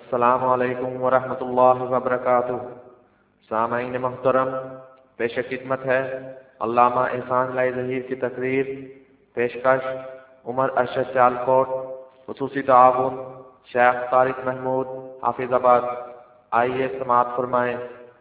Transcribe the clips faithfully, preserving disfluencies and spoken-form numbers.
السلام علیکم ورحمۃ اللہ وبرکاتہ۔ سامعین محترم، پیش خدمت ہے علامہ احسان لائی ظہیر کی تقریر۔ پیشکش عمر ارشد سیالکوٹ، خصوصی تعاون شیخ طارق محمود حافظ آباد۔ آئیے سماعت فرمائیں۔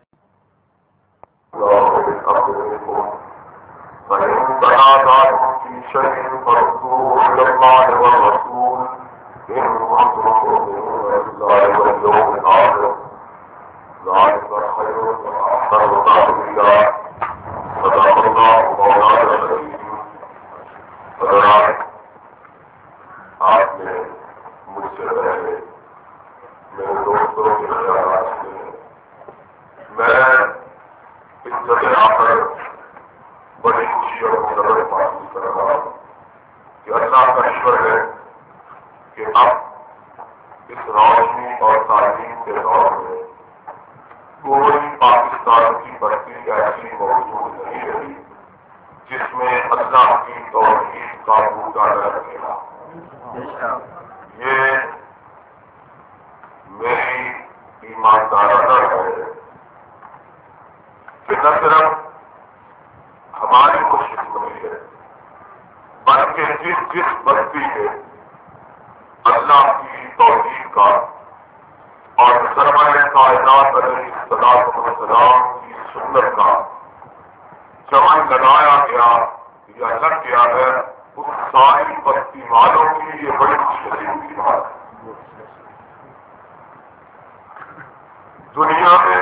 آپ نے مجھ سے پہلے میرے دوستوں کے خیالات سے میں اس جگہ آ کر بڑی خوشی اور مسرت محسوس کر رہا ہوں کہ اللہ کا شکر ہے کہ اب اس روشنی اور تعلیم کے دور میں کوئی پاکستان کی بستی ایسی موجود نہیں رہی جس میں اللہ کی توحید کا بوٹا نہ رکھے گا۔ یہ میری ایماندارانہ ہے کہ نہ صرف ہماری خوش قسمتی ہے بلکہ جس جس بستی میں اللہ کی توحید کا اور سرمایہ کائنات علیہ السلام کی سنت کا چمن لگایا گیا یا لگ گیا ہے، اس ساری بستی والوں کی یہ بڑی خوشخبری کی بات ہے۔ دنیا میں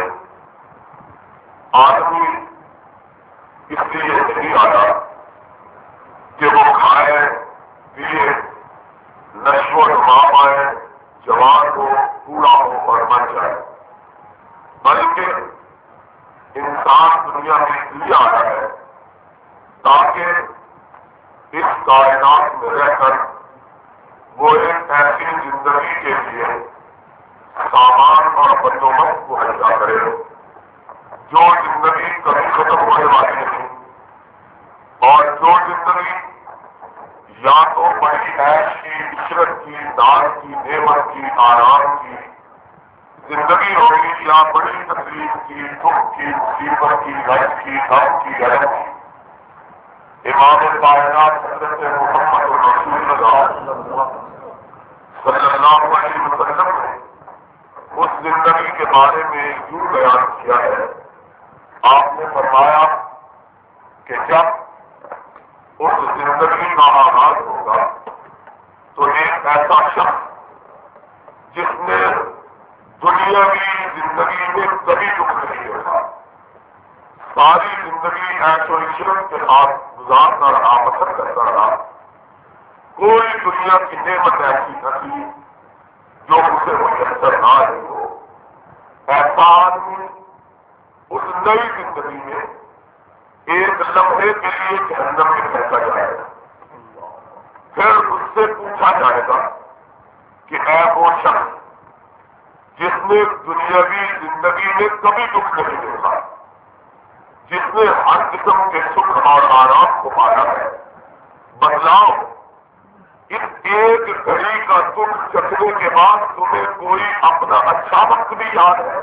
آدمی اس لیے نہیں آتا کہ وہ کھائے پیے نشو و نما پائے، جوان ہو بوڑھا ہو اور مر جائے، بلکہ انسان دنیا میں اس لیے آتا ہے تاکہ اس کائنات میں رہ کر وہ ایک ایسی زندگی کے لیے سامان اور بندوبست کو حاصل کرے جو زندگی کبھی ختم ہونے والی نہیں، اور جو زندگی یا تو بڑی عیش کی، عشرت کی، دار کی، نعمت کی، آرام کی زندگی ہوگی، یا بڑی تکلیف کی، دکھ کی، مصیبت کی، غرض کی، غم کی، غرض کی۔ امام کائنات حضرت محمد رسول اللہ صلی اللہ علیہ وسلم نے اس زندگی کے بارے میں یوں بیان کیا ہے۔ آپ نے فرمایا کہ جب اس زندگی کا آغاز ہوگا تو ایک ایسا شخص جس نے دنیاوی زندگی میں کبھی دکھ نہیں ہوگا، ساری زندگی عیش و عشرت کے ساتھ گزارتا رہا، بسر کرتا رہا، کوئی دنیا کی نعمت ایسی نہ تھی جو اسے میسر نہ رہی ہو، ایسا آدمی اس نئی زندگی میں ایک لمحے کے لیے جہنم میں پھینکا جائے گا۔ پھر اس سے پوچھا جائے گا کہ اے وہ شخص جس نے دنیاوی زندگی میں کبھی دکھ نہیں دیکھا، جس نے ہر قسم کے سکھ اور آرام کو پایا ہے، بتلاؤ اس ایک گھڑی کا دکھ چکھنے کے بعد تمہیں کوئی اپنا اچھا وقت بھی یاد ہے؟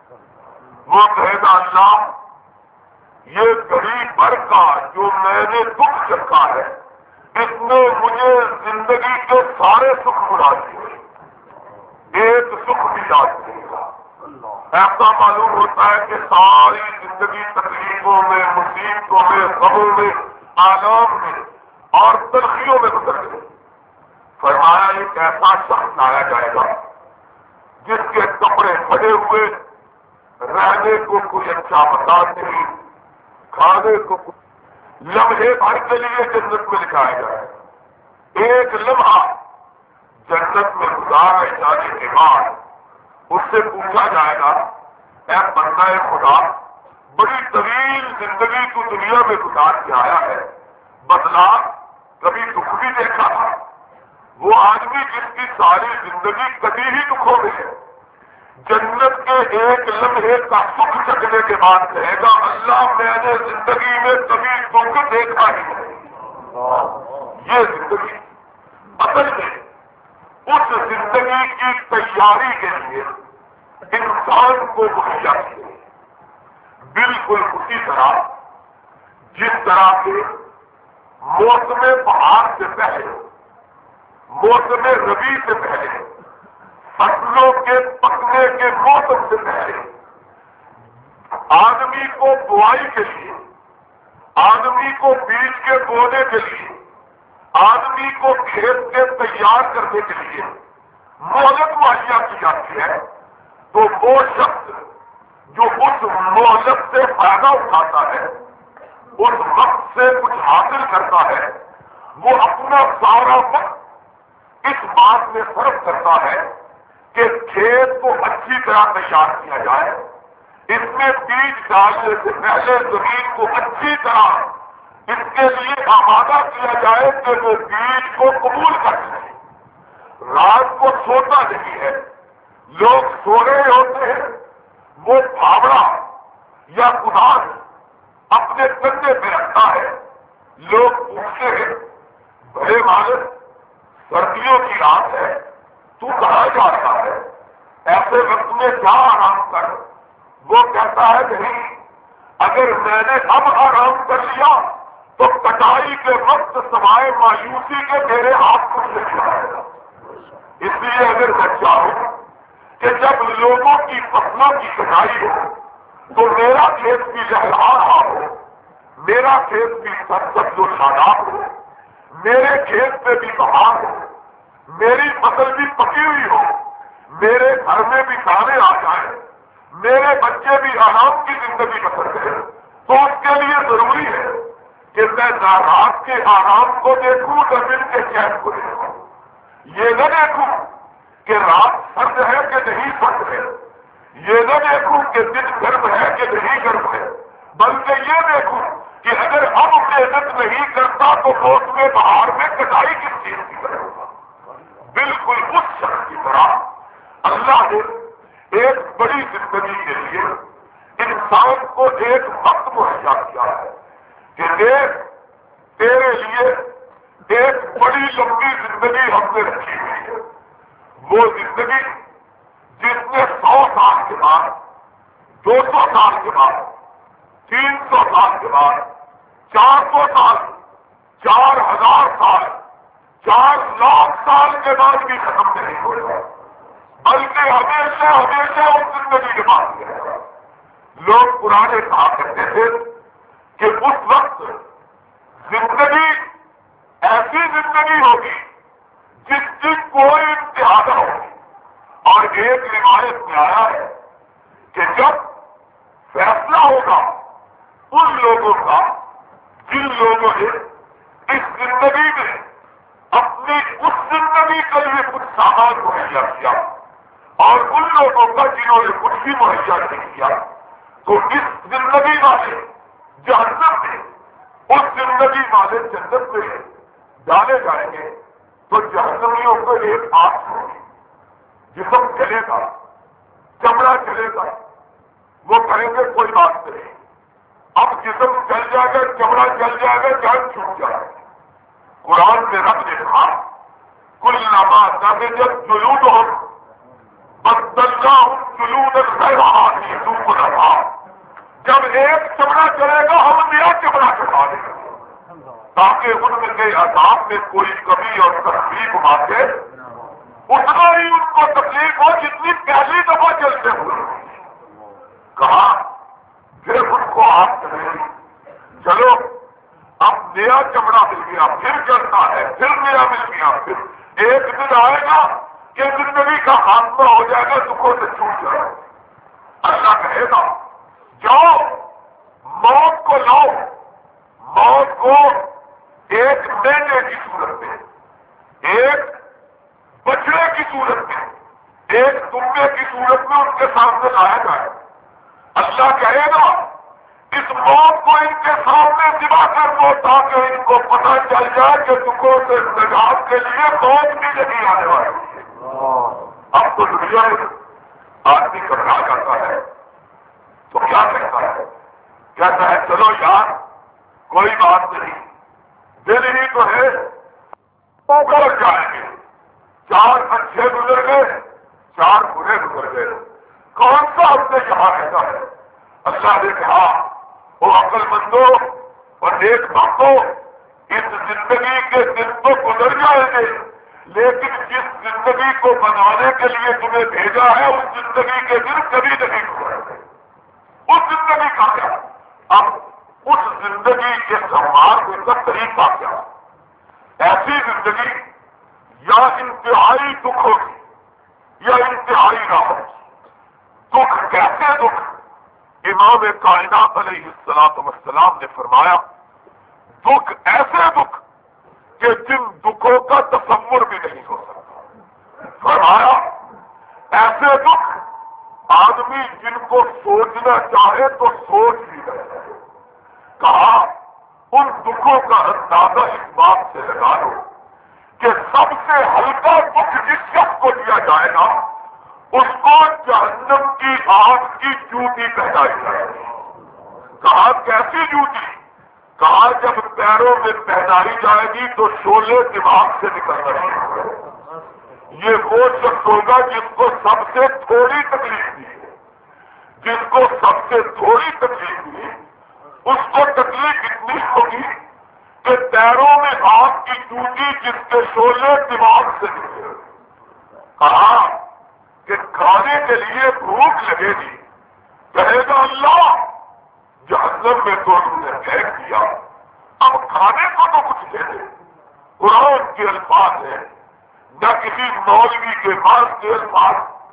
وہ کہے گا اللہ یہ گھڑی بھر کا جو میں نے دکھ چکھا ہے اس نے مجھے زندگی کے سارے سکھ بلا دیے، ایک سکھ بھی یاد نہیں تھا۔ ایسا معلوم ہوتا ہے کہ ساری زندگی تکلیفوں میں، مصیبتوں میں، غموں میں، آلام میں اور تلخیوں میں گزر گئی۔ فرمایا ایک ایسا شخص لایا جائے گا جس کے کپڑے پھٹے ہوئے، رہنے کو کوئی اچھا مکان نہیں، کھانے کو لمحے بھر کے لیے جنت میں لکھایا جائے، ایک لمحہ جنت میں گزارے جانے کے بعد اس سے پوچھا جائے گا اے بندہ خدا بڑی طویل زندگی تو دنیا میں گزار کے آیا ہے، بدلا کبھی دکھ بھی دیکھا تھا؟ وہ آدمی جس کی ساری زندگی کبھی ہی دکھوں میں ہے، جنت کے ایک لمحے کا سکھ چکنے کے بعد کہے گا اللہ میں نے زندگی میں کبھی دکھ دیکھا ہی نہیں۔ یہ زندگی اصل میں اس زندگی کی تیاری کے لیے انسان کو مہیا کیے. بالکل اسی طرح جس طرح کے موسم بہار سے پہلے، موسم ربیع سے پہلے، فصلوں کے پکنے کے موسم سے پہلے آدمی کو بوائی کے لیے، آدمی کو بیج کے بونے کے لیے، آدمی کو کھیت کے تیار کرنے کے لیے مہلت مہیا کی جاتی ہے، تو وہ شخص جو اس مہلت سے فائدہ اٹھاتا ہے، اس وقت سے کچھ حاصل کرتا ہے، وہ اپنا سارا وقت اس بات میں صرف کرتا ہے کہ کھیت کو اچھی طرح تیار کیا جائے، اس میں بیج ڈالنے سے پہلے زمین کو اچھی طرح اس کے لیے آمادہ کیا جائے کہ وہ بیج کو قبول کر سکے. رات کو سوتا نہیں ہے، لوگ سو رہے ہوتے ہیں، وہ پھاوڑا یا کدال اپنے کندھے پہ رکھتا ہے. لوگ پوچھتے ہیں بڑے مالک سردیوں کی رات ہے، تو کہاں جاتا ہے، ایسے وقت میں کیا آرام کر؟ وہ کہتا ہے نہیں، اگر میں نے اب آرام کر لیا تو کٹائی کے وقت سوائے مایوسی کے میرے ہاتھ کچھ نہیں آئے گا. اس لیے اگر میں چاہوں کہ جب لوگوں کی فصلوں کی کٹائی ہو تو میرا کھیت بھی لہرا رہا ہو، میرا کھیت بھی سرسبز و شاداب ہو، میرے کھیت پہ بھی بہار ہو، میری فصل بھی پکی ہوئی ہو، میرے گھر میں بھی دانے آ جائیں، میرے بچے بھی آرام کی زندگی بسر کریں، تو اس کے لیے ضروری ہے کہ میں رات کے آرام کو دیکھوں نہ دن کے چین کو دیکھوں. یہ نہ دیکھوں کہ رات سرد ہے کہ نہیں سرد ہے، یہ نہ دیکھوں کہ دن گرم ہے کہ نہیں گرم ہے، بلکہ یہ دیکھوں کہ اگر اب محنت نہیں کرتا تو موسم بہار میں کٹائی کس چیز کی کرے گا. بالکل اس شخص کی طرح اللہ نے ایک بڑی زندگی کے لیے انسان کو ایک وقت مہیا کیا ہے کہ دیکھ تیرے لیے ایک بڑی لمبی زندگی ہم نے رکھی ہوئی ہے. وہ زندگی جس میں سو سال کے بعد، دو سو سال کے بعد، تین سو سال کے بعد، چار سو سال، چار ہزار سال، چار لاکھ سال کے بعد بھی ختم نہیں ہو گا، بلکہ ہمیشہ ہمیشہ اس زندگی کے بعد رہے گا. لوگ پرانے کہا کرتے تھے کہ اس وقت زندگی ایسی زندگی ہوگی جس کی کوئی انتہا نہ ہوگی. اور ایک روایت میں آیا ہے کہ جب فیصلہ ہوگا ان لوگوں کا جن لوگوں نے اس زندگی میں اپنی اس زندگی کے لیے کچھ سامان مہیا کیا اور ان لوگوں کا جنہوں نے کچھ بھی مہیا نہیں کیا، تو اس زندگی والے جہنم میں، اس زندگی والے جنت میں ڈالے جائیں گے. تو جہنمیوں کو ایک آس ہوگی، جسم چلے گا، چمڑا چلے گا، وہ کہیں گے کوئی بات نہیں، اب جسم چل جائے گا، چمڑا چل جائے گا، جان چھوٹ جائے گا. قرآن میں رب نے کہا کل نما نضجت جلودہم بدلناہم جلودا غیرہا لیذوقوا. جب ایک چمڑا چلے گا ہم نیا چمڑا چڑھا دیں گے تاکہ ان میں کے عذاب میں کوئی کمی اور تکلیف آتے اتنا ہی ان کو تکلیف ہو جتنی پہلی دفعہ چلتے ہوئے. کہا پھر ان کو آپ کریں چلو اب نیا چمڑا مل گیا، پھر چلتا ہے، پھر نیا مل گیا، پھر ایک دن آئے گا کہ زندگی کا خاتمہ ہو جائے گا، دکھوں سے چھوٹ جائے گا. اللہ کہے گا جاؤ موت کو لاؤ، موت کو ایک مینڈے کی صورت میں، ایک بچڑے کی صورت میں، ایک دمبے کی صورت میں ان کے سامنے لایا جائے. اللہ کہے گا اس موت کو ان کے سامنے دبا کر دو تاکہ ان کو پتہ چل جائے کہ دکھوں سے نجات کے لیے موت بھی نہیں آنے والی ہے. اب تو دنیا میں آدمی گھبرا جاتا ہے تو کیا کہتا ہے؟ کہتا ہے چلو یار کوئی بات نہیں، دل ہی تو ہے، گر جائیں گے، چار اچھے گزر گئے، چار برے گزر گئے، کون سا ہم نے یہاں رہتا ہے؟ اللہ نے کہا وہ عقل مندوں اور نیک باتوں، اس زندگی کے دن تو گزر جائیں گے، لیکن جس زندگی کو بنانے کے لیے تمہیں بھیجا ہے اس زندگی کے دن کبھی نہیں گزریں گے۔ اس زندگی کا کیا؟ اب اس زندگی کے سنبھالنے کا طریقہ کیا؟ ایسی زندگی یا انتہائی دکھ ہوگی یا انتہائی راحت۔ دکھ کیسے دکھ؟ امام کائنات علیہ السلام والسلام نے فرمایا دکھ ایسے دکھ کہ جن دکھوں کا تصور بھی نہیں ہو سکتا۔ فرمایا ایسے دکھ آدمی جن کو سوچنا چاہے تو سوچ بھی نہیں سکے۔ کہا ان دکھوں کا اندازہ اس بات سے لگا لو کہ سب سے ہلکا دکھ جس شخص کو دیا جائے گا اس کو جہنم کی آگ کی جوتی پہنائی جائے گی۔ کہا کیسی جوتی؟ کہا جب پیروں میں پہنائی جائے گی تو شعلے دماغ سے نکلنا شروع ہوگا۔ یہ وہ شخص ہوگا جس کو سب سے تھوڑی تکلیف دی ہے، جس کو سب سے تھوڑی تکلیف دی اس کو تکلیف اتنی ہوگی کہ پیروں میں آگ کی جوتی جس کے شعلے دماغ سے نکلے۔ کہا کہ کھانے کے لیے بھوک لگے گی، کہے گا اللہ جہنم میں تو تم نے پھینک دیا، اب کھانے کو تو کچھ دے دے۔ قرآن کے الفاظ ہیں، نہ کسی مولوی کے پاس کے الفاظ،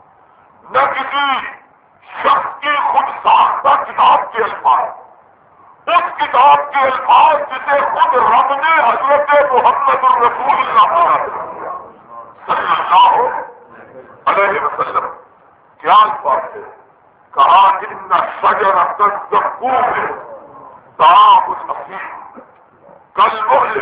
نہ کسی شخص کی خود ساختہ کتاب کے الفاظ، اس کتاب کے الفاظ جسے خود رب نے حضرت محمد الرسول اللہ صلی اللہ علیہ وسلم کیا الفاظ ہے؟ کہا ان شجرۃ الزقوم طعام الاثیم کالمہل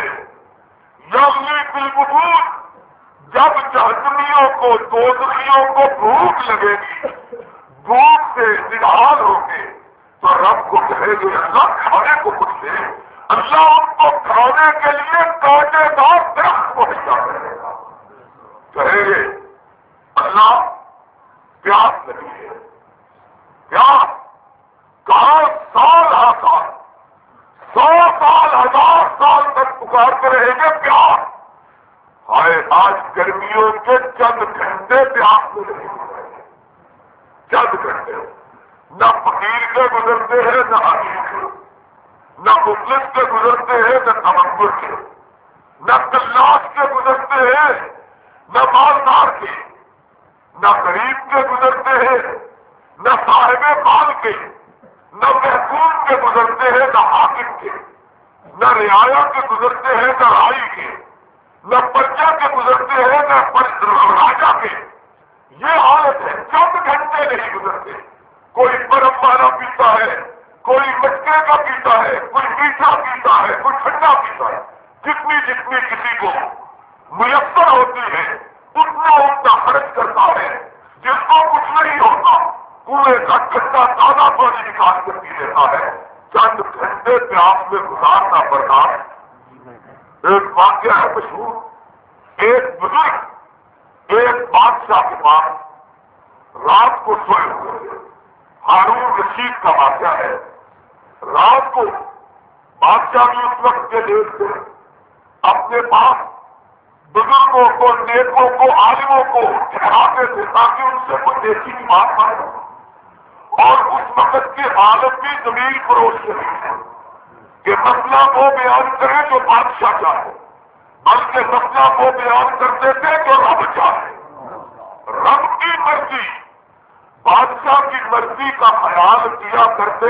یغلی فی البطون۔ جب جہنمیوں کو دوزخیوں کو بھوک لگے گی، بھوک سے نڈال ہو گے تو رب کو کہے گے اللہ کھانے کو کچھ دے۔ اللہ ان کو کھانے کے لیے کانٹے دار درخت مہیا کرے گا۔ کہے گے اللہ پیاس لگی ہے، پیاس۔ کہاں سال ہر سال سو سال ہزار سال تک پکارتے رہیں گے پیاس۔ ہائے آج گرمیوں کے چند گھنٹے پیاس میں نہیں گزرے، چند گھنٹے نہ فقیر کے گزرتے ہیں نہ امیر کے، نہ مفلس کے گزرتے ہیں نہ تمکر کے، نہ کلاس کے گزرتے ہیں نہ مالدار کے، نہ غریب کے گزرتے ہیں نہ صاحب مال کے، نہ محکوم کے گزرتے ہیں نہ حاکم کے، نہ رعایا کے گزرتے ہیں نہ رائی کے، نہ پرجا کے گزرتے ہیں نہ راجا کے۔ یہ حالت ہے، چند گھنٹے نہیں گزرتے۔ کوئی برف والا پیتا ہے، کوئی مٹکے کا پیتا ہے، کوئی میٹھا پیتا ہے، کوئی ٹھنڈا پیتا ہے۔ جتنی جتنی کسی کو میسر ہوتی ہے اتنا اتنا خرچ کرتا ہے۔ جس کو کچھ نہیں ہوتا کنویں کا ٹھنڈا تازہ پانی نکال کر پی لیتا ہے۔ چند گھنٹے پیاس میں گزارنا برداشت۔ ایک واقعہ ہے مشہور، ایک بزرگ ایک بادشاہ کے پاس رات کو سوئے ہوئے، ہارون رشید کا واقعہ ہے۔ رات کو بادشاہ بھی اس وقت کے لیے تھے، اپنے پاس بزرگوں کو، نیکوں کو، عالموں کو ٹھہراتے تھے تاکہ ان سے کوئی دیسی کی بات مانو۔ اور اس وقت کے حالت بھی زمین فروش سے نہیں ہے کہ مسئلہ وہ بیان کرے جو بادشاہ چاہے، بلکہ مسئلہ وہ بیان کرتے تھے جو رب چاہے۔ رب کی مرضی، بادشاہ کی مرضی کا خیال کیا کرتے۔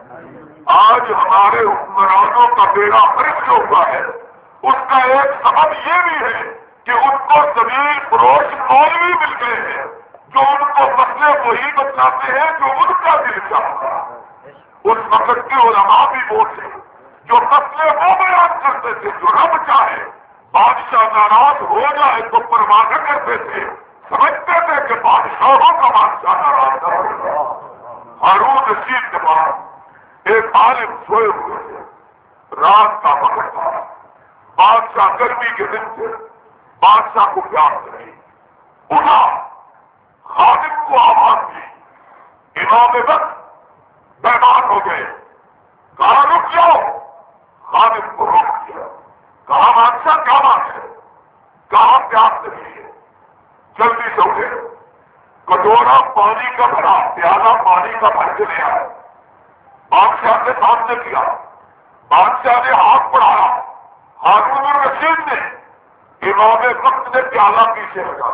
آج ہمارے حکمرانوں کا بیڑا فرق ہوا ہے، اس کا ایک سبب یہ بھی ہے کہ ان کو زمین فروش مولوی مل گئے ہیں جو ان کو مسئلے وہی بتلاتے ہیں جو ان کا دل چاہتا ہے۔ اس وقت کے علماء بھی وہ تھے جو مسئلے وہ بیان کرتے تھے جو رب چاہے۔ بادشاہ ناراض ہو جائے تو پرواہ نہ کرتے تھے، سمجھتے تھے کہ بادشاہوں کا بادشاہ ناراض نہ ہوگا۔ ہارون رشید کے بعد ایک عالم سوئے ہوئے تھے، رات کا وقت تھا، بادشاہ گرمی کے دن تھے، بادشاہ کو پیاس لگی، اٹھا، خادم کو آواز دی، امام وقت بیدار ہو گئے، کہا رک جاؤ، خادم کو روک دیا، کہا بادشاہ کیا بات ہے، کہاں پیاس لگی ہے، جلدی سے اٹھے، کٹورا پانی کا بھرا، پیالہ پانی کا بھر کے لے آئے، بادشاہ کے سامنے کیا، بادشاہ نے ہاتھ بڑھایا، ہارون الرشید نے، امام وقت نے پیالہ پیچھے لگا،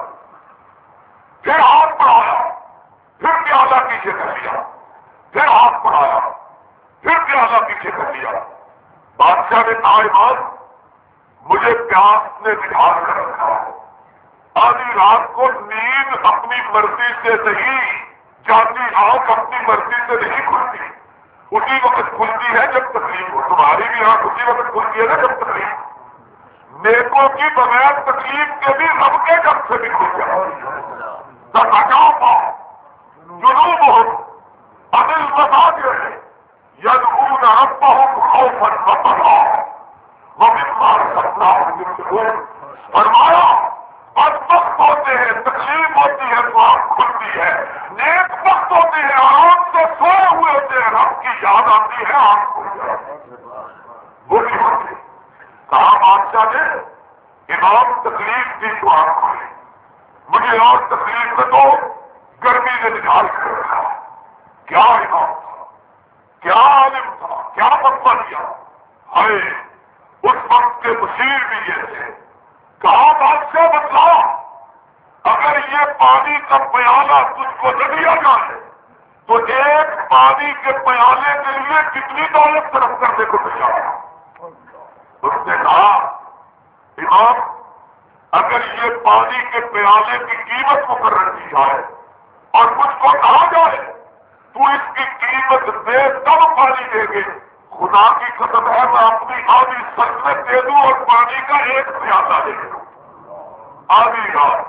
پھر ہاتھ بڑھایا، پھر پیالہ پیچھے کر لیا، پھر ہاتھ بڑھایا، پھر پیالہ پیچھے کر لیا، بادشاہ نے کہا امام مجھے پیاس نے نکال کر رکھا ہے، آدھی رات کو نیند اپنی مرضی سے نہیں جاتی، آنکھ اپنی مرضی سے نہیں کھلتی، اسی وقت کھلتی ہے جب تکلیف ہو، تمہاری بھی آنکھ اسی وقت کھلتی ہے نا جب تکلیف ہو، نیکوں کی بغیر تکلیف کے بھی رب کے گھر سے بھی کھل جائے، تکاؤ پاؤ جنوب ہو عدل مساجد یدعون ربهم خوفا وطمعا ومما رزقناهم ينفقون، فرمایا بدبخت ہوتے ہیں، تکلیف ہوتی ہے تو آنکھ کھلتی ہے، نیک بخت ہوتے ہیں آرام سے سوئے ہوئے ہوتے ہیں، رب کی یاد آتی ہے آنکھ کھل جاتی ہے، وہ نہیں ہوتی، کہا بادشاہ نے امام تکلیف دی تو آنکھ کھلی، مجھے اور تکلیف میں تو گرمی نے نکال کر رکھا، کیا امام تھا، کیا عالم تھا، کیا فتویٰ دیا، ہائے اس وقت کے مشیر بھی یہ تھے، کہا بادشاہ بتلا اگر یہ پانی کا پیالہ تجھ کو نہ دیا جائے تو ایک پانی کے پیالے کے لیے کتنی دولت طرف کرنے کو تیار ہے، اس نے کہا امام اگر یہ پانی کے پیالے کی قیمت مقرر کی جائے اور مجھ کو کہا جائے تو اس کی قیمت دے تب پانی دے گے، خدا کی قسم ہے میں اپنی آدھی سلطنت دے دوں اور پانی کا ایک پیالہ دے دوں، آدھی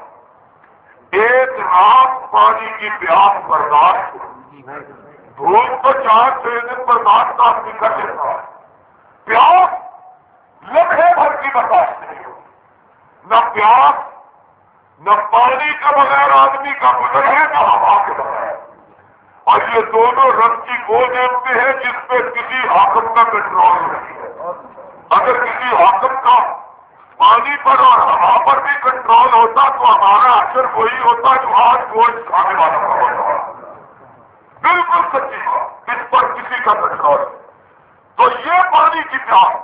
رات ایک رات پانی کی پیاس برداشت، دھوپ تو چار چھ دن برداشت آدمی کر لیتا ہے، پیاس لمحے بھر کی برداشت نہیں ہوتی، نہ پیاس نہ پانی کا بغیر آدمی کا گزر ہے نہ ہوا کے بغیر، اور یہ دونوں رب کی وہ نعمتیں ہیں جس پہ کسی حاکم کا کنٹرول نہیں ہے، اگر کسی حاکم کا پانی پر اور ہوا پر بھی کنٹرول ہوتا تو ہمارا اثر وہی ہوتا جو آج گوشت کھانے والا کا ہوتا، بالکل سچی بات، اس پر کسی کا کنٹرول ہے، تو یہ پانی کی پیاس،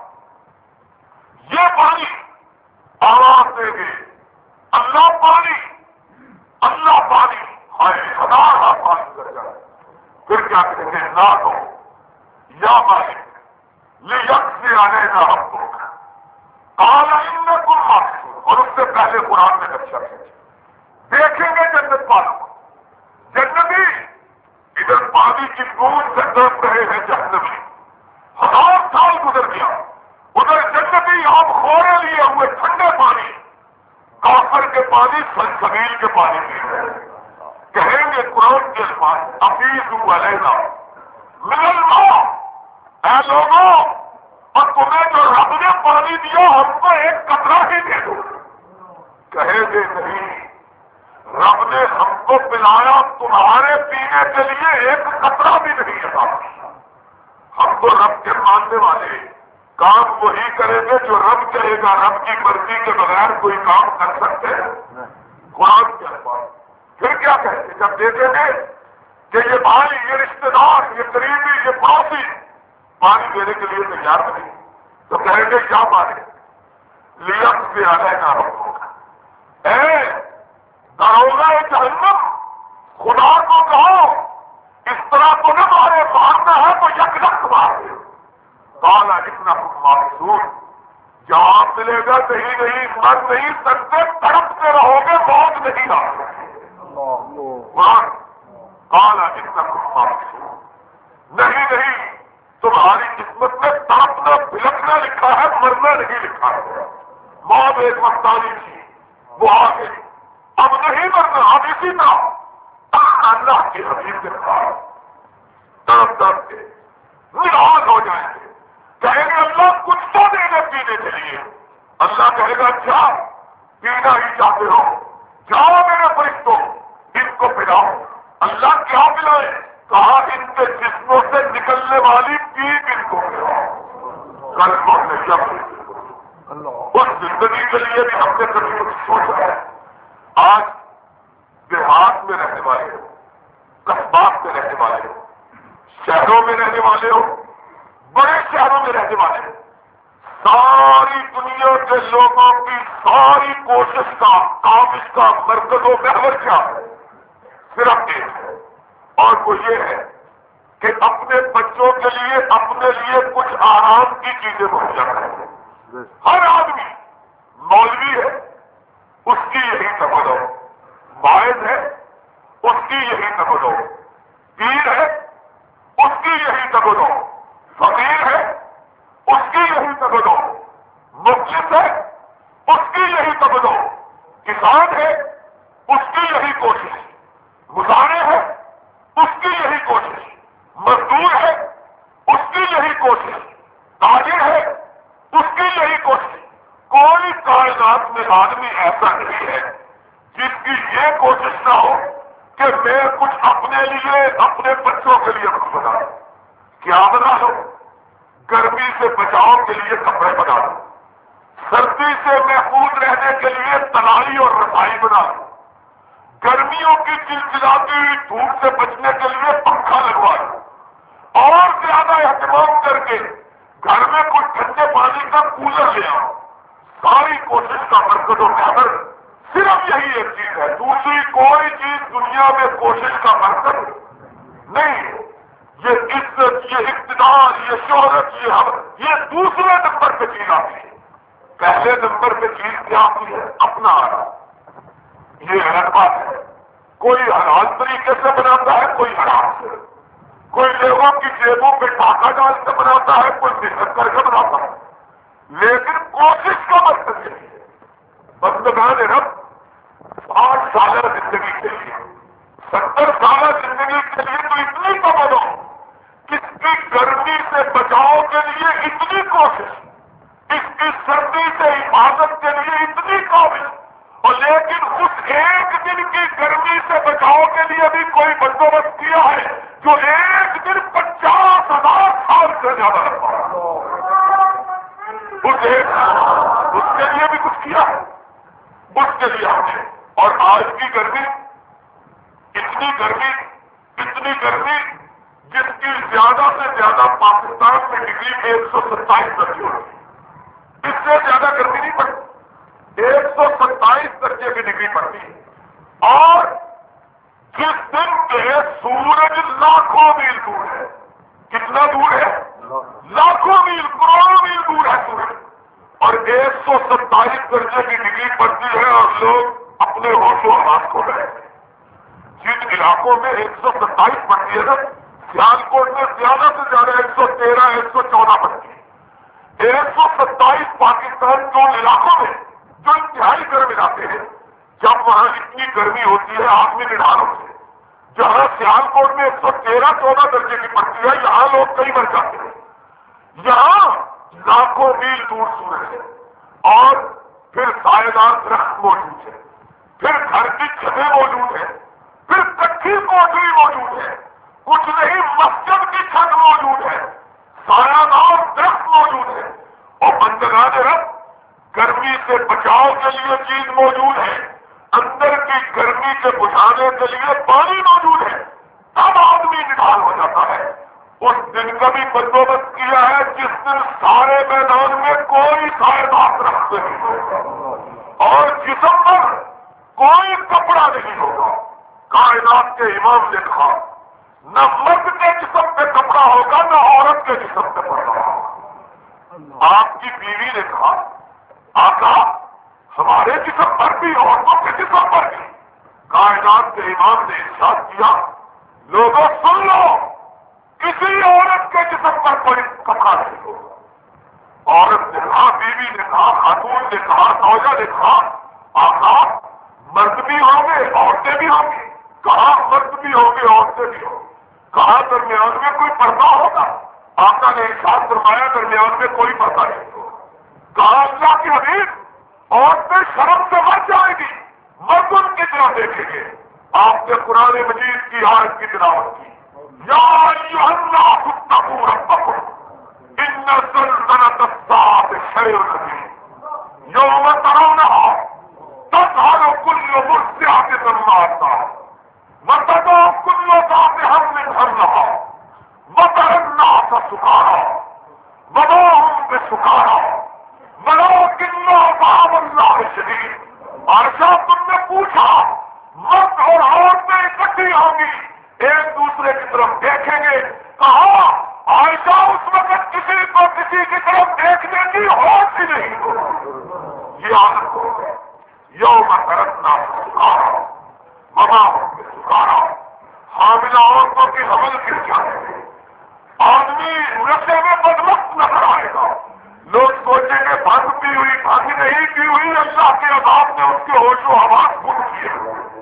یہ پانی آواز دے گے اللہ پانی، اللہ پانی، ہائے ہزار پانی کر جائے، پھر کیا کہیں گے نہ دو یا مالک لیکفی علینا ربک قال انکم ماکثون، اور اس سے پہلے قرآن میں نقشہ کھینچے دیکھیں گے جنت والوں کو، جنتی ادھر پانی کی بوند سے تڑپ رہے ہیں جہنمی، ہزار سال گزر گیا، ادھر جنتی آپ خورے لیے ہوئے ٹھنڈے پانی، کافر کے پانی سلسبیل کے پانی پی رہے ہیں، کہیں گے قرآن کے الفاظ افیضوا علینا من الماء، اے لوگوں اور تمہیں جو رب نے پانی دیا ہم کو ایک قطرہ ہی دے دو، کہیں گے نہیں رب نے ہم کو پلایا تمہارے پینے کے لیے ایک قطرہ بھی نہیں ہے، ہم تو رب کے ماننے والے کام وہی کریں گے جو رب کرے گا، رب کی مرضی کے بغیر کوئی کام کر سکتے ہیں، قرآن کے الفاظ، پھر کیا کہیں گے جب دیکھیں گے کہ یہ بھائی یہ رشتے دار یہ قریبی یہ پڑوسی پانی دینے کے لیے تیار نہیں، تو کہیں گے کیا مانے لیکفی علینا ربک، اے داروغہ جہنم خدا کو کہو اس طرح تو نہ مارے، مارنا ہے تو یک یک مارے، قال انکم ماکثون، جواب ملے گا کہیں نہیں مر نہیں سکتے، تڑپتے رہو گے، موت نہیں آ سکتی، قال انکم ماکثون، نہیں نہیں تمہاری قسمت میں تڑپنا بھلکنا لکھا ہے، مرنا نہیں لکھا ہے، موت ایک وقت آنی تھی وہ آ گئی، اب نہیں مرنا، اب اسی طرح اللہ کے حبیب کے ساتھ تڑپ تڑپ کے نراش ہو جائیں گے، کہیں گے اللہ کچھ تو دینے پینے کے لیے، اللہ کہے گا اچھا پینا ہی چاہتے ہو، جاؤ میرے فرشتوں ان کو پلاؤ. اللہ کیا پلائے؟ کہا ان کے جسموں سے نکلنے والی پیپ ان کو پلاؤ. کل کو جب اس زندگی کے لیے بھی ہم نے کبھی کچھ سوچا ہے؟ آج دیہات میں رہنے والے ہو، قصبات میں رہنے والے ہو، شہروں میں رہنے والے ہو، بڑے شہروں میں رہنے والے ہو، ساری دنیا کے لوگوں کی ساری کوشش کا کاوش کا مرکز و محور کیا ہے؟ صرف ایک ہے، اور وہ یہ ہے کہ اپنے بچوں کے لیے اپنے لیے کچھ آرام کی چیزیں مہیا کریں. ہر آدمی مولوی ہے اس کی یہی تمنا، واعظ ہے اس کی یہی تمنا، پیر ہے اس کی یہی تمنا، فقیر ہے اس کی یہی تمنا، مفلس ہے اس کی یہی تمنا، کسان ہے اس کی یہی کوشش، مزارع ہے اس کی یہی کوشش، مزدور ہے اس کی یہی کوشش، تاجر ہے اس کی یہی کوشش. کوئی کائنات میں آدمی ایسا نہیں ہے جس کی یہ کوشش نہ ہو کہ میں کچھ اپنے لیے اپنے بچوں کے لیے کچھ بنا لوں. کیا بنا لو؟ گرمی سے بچاؤ کے لیے کپڑے بنا لو، سردی سے محفوظ رہنے کے لیے تنائی اور رسائی بنا لو، گرمیوں کی چلچلاتی ہوئی دھوپ سے بچنے کے لیے پنکھا لگوا لو، اور زیادہ اہتمام کر کے گھر میں کچھ ٹھنڈے پانی کا کولر لے آؤ. ساری کوشش کا مرکز و محور صرف یہی ایک چیز ہے، دوسری کوئی چیز دنیا میں کوشش کا مرکز نہیں ہے. یہ عزت، یہ اقتدار، یہ شہرت، یہ ہم یہ دوسرے نمبر پہ چیز آتی ہے. پہلے نمبر پہ چیز کیا آتی ہے؟ اپنا آرام. یہ غلط بات ہے. کوئی حلال طریقے سے بناتا ہے، کوئی حرام سے، کوئی لوگوں کی جیبوں پہ ٹاکا ڈال کے بناتا ہے، کوئی محنت کر کے بناتا ہے، لیکن کوشش کا مقصد یہی ہے. بندگان رب آٹھ سالہ زندگی کے لیے، ستر سالہ زندگی کے لیے تو اتنی تمنا، اس کی گرمی سے بچاؤ کے لیے اتنی کوشش، اس کی سردی سے حفاظت کے لیے اتنی کوشش، اور لیکن اس ایک دن کی گرمی سے بچاؤ کے لیے بھی کوئی بندوبست کیا ہے جو ایک دن پچاس ہزار سال سے زیادہ لگتا ہے. اس ایک اس کے لیے بھی کچھ کیا ہے، اس کے لیے ہم نے. اور آج کی گرمی، اتنی گرمی اتنی گرمی جس کی زیادہ سے زیادہ پاکستان میں ڈگری ایک سو ستائیس درجے ہوتی ہے. اس سے زیادہ گرمی نہیں پڑتی، ایک سو ستائیس درجے کی ڈگری پڑتی ہے. اور جس دن کے سورج لاکھوں میل دور ہے. کتنا دور ہے؟ لاکھوں میل، کروڑوں میل دور ہے سورج. اور ایک سو ستائیس درجے کی ڈگری پڑتی ہے اور لوگ اپنے ہوش و حواس کھو رہے ہیں. جن علاقوں میں ایک سو ستائیس پڑتی ہے نا، سیال کوٹ میں زیادہ سے زیادہ ایک سو تیرہ ایک سو چودہ پڑتی ہے. ایک سو ستائیس پاکستان کے ان علاقوں میں جو انتہائی گرم علاقے ہیں، جب وہاں اتنی گرمی ہوتی ہے آدمی نڈھال ہوتے ہیں. جہاں سیال کوٹ میں ایک سو تیرہ چودہ درجے کی پڑتی ہے، یہاں لوگ کئی مر جاتے ہیں. یہاں لاکھوں میل دور سورج ہے، اور پھر سائے دار درخت موجود ہے، پھر گھر کی چھتیں موجود ہیں، پھر کچھی کوٹری موجود ہے، کچھ نہیں مسجد کی چھت موجود ہے، سایہ دار درخت موجود ہے. اور بندگان رب، گرمی سے بچاؤ کے لیے چیز موجود ہے، اندر کی گرمی سے بجھانے کے لیے پانی موجود ہے. تب آدمی نڈھال ہو جاتا ہے. اس دن کا بھی بندوبست کیا ہے جس دن سارے میدان میں کوئی سائے دار درخت نہیں ہوگا اور جسم پر کوئی کپڑا نہیں ہوگا. کائنات کے امام نے کہا، نہ مرد کے جسم پہ کپڑا ہوگا نہ عورت کے جسم پہ پردہ ہوگا. آپ کی بیوی نے کہا، آقا ہمارے جسم پر بھی عورتوں کے جسم پر بھی. کائنات کے امام نے ارشاد کیا، لوگوں سن لو، کسی عورت کے جسم پر کوئی کپڑا نہیں ہوگا. عورت نے کہا، بیوی نے کہا، خاتون نے کہا، زوجہ نے کہا، آقا مرد بھی ہوں گے عورتیں بھی ہوں گی. کہا مرد بھی ہوں گے عورتیں بھی ہوں گی. کہا درمیان میں کوئی پردہ ہوگا؟ آقا نے ارشاد فرمایا درمیان میں کوئی پردہ نہیں ہوگا. کہا اللہ کی حبیب عورتیں شرم سے مر جائے گی، مردن کی طرح دیکھیں گے. آپ نے قرآن مجید کی آیت کی تلاوت کی, یا ایھا الناس اتقوا ربکم ان زلزلۃ الساعۃ شیء عظیم یوم ترونھا تذہل کل مرضعۃ عما ارضعت وتضع کل ذات حمل حملھا وتری الناس سکارى وما هم بسکارى ولکن عذاب اللہ شدید. عائشہ تم نے پوچھا مرد اور عورتیں اکٹھی ہوں گی, ایک دوسرے کی طرف دیکھیں گے. کہا عائشہ اس وقت کسی کو کسی کی طرف دیکھنے کی ہوش ہی نہیں ہو. یہ عادت ہو یوم ترنا سکارا وما هم بسکارى. حاملہ عورتوں کی حمل گر جائے, آدمی نشے میں بدمست نظر آئے گا. لوگ سوچیں گے بھنگ پی ہوئی, بھنگ نہیں پی ہوئی, اللہ کے عذاب نے اس کے ہوش و حواس گم کیے.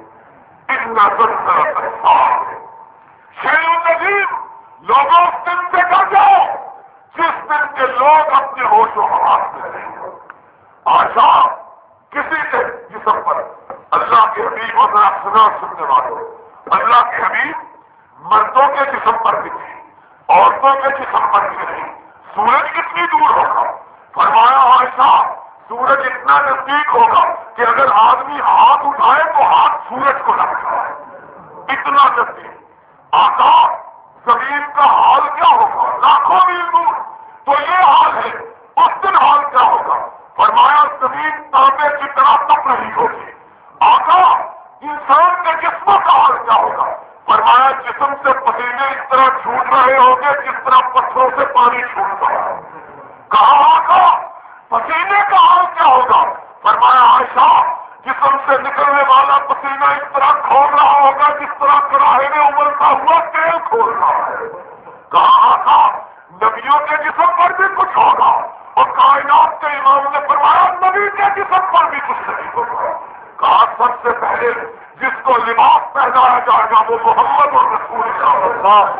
ان زلزلۃ الساعۃ شیء عظیم. لوگوں اس دن سے ڈر جاؤ جس دن کے لوگ اپنے ہوش و حواس میں رہیں گے. آشا کسی کے جسم پر اللہ کے حبیب اور ذرا سنا سننے والوں, اللہ کے حبیب مردوں کے جسم پر بھی تھی, عورتوں کے جسم پر بھی نہیں. سورج کتنی دور ہوگا؟ فرمایا عائشہ سورج اتنا نزدیک ہوگا کہ اگر آدمی ہاتھ اٹھائے تو ہاتھ سورج کو لگ جائے, اتنا نزدیک. آقا زمین کا حال کیا ہوگا؟ لاکھوں میل دور. تو یہ حال ہے, اس دن حال کیا ہوگا؟ فرمایا زمین تانبے کی طرح تپ رہی ہوگی. آقا انسان کے جسم کا حال کیا ہوگا؟ فرمایا جسم سے پسینے اس طرح چھوٹ رہے ہوں گے جس طرح پتھروں سے پانی چھوٹتا ہے. کہا آقا پسینے کا حال کیا ہوگا؟ فرمایا عائشہ جسم سے نکلنے والا پسینہ اس طرح کھول رہا ہوگا جس طرح کڑاہے میں ابلتا ہوا تیل کھول رہا ہے. کہا آقا نبیوں کے جسم پر بھی کچھ ہوگا, اور کائنات کے امام نے فرمایا نبی کے جسم پر بھی کچھ نہیں ہوگا. کہا سب سے پہلے جس کو لباس پہنایا جائے گا وہ محمد اور رسول اللہ.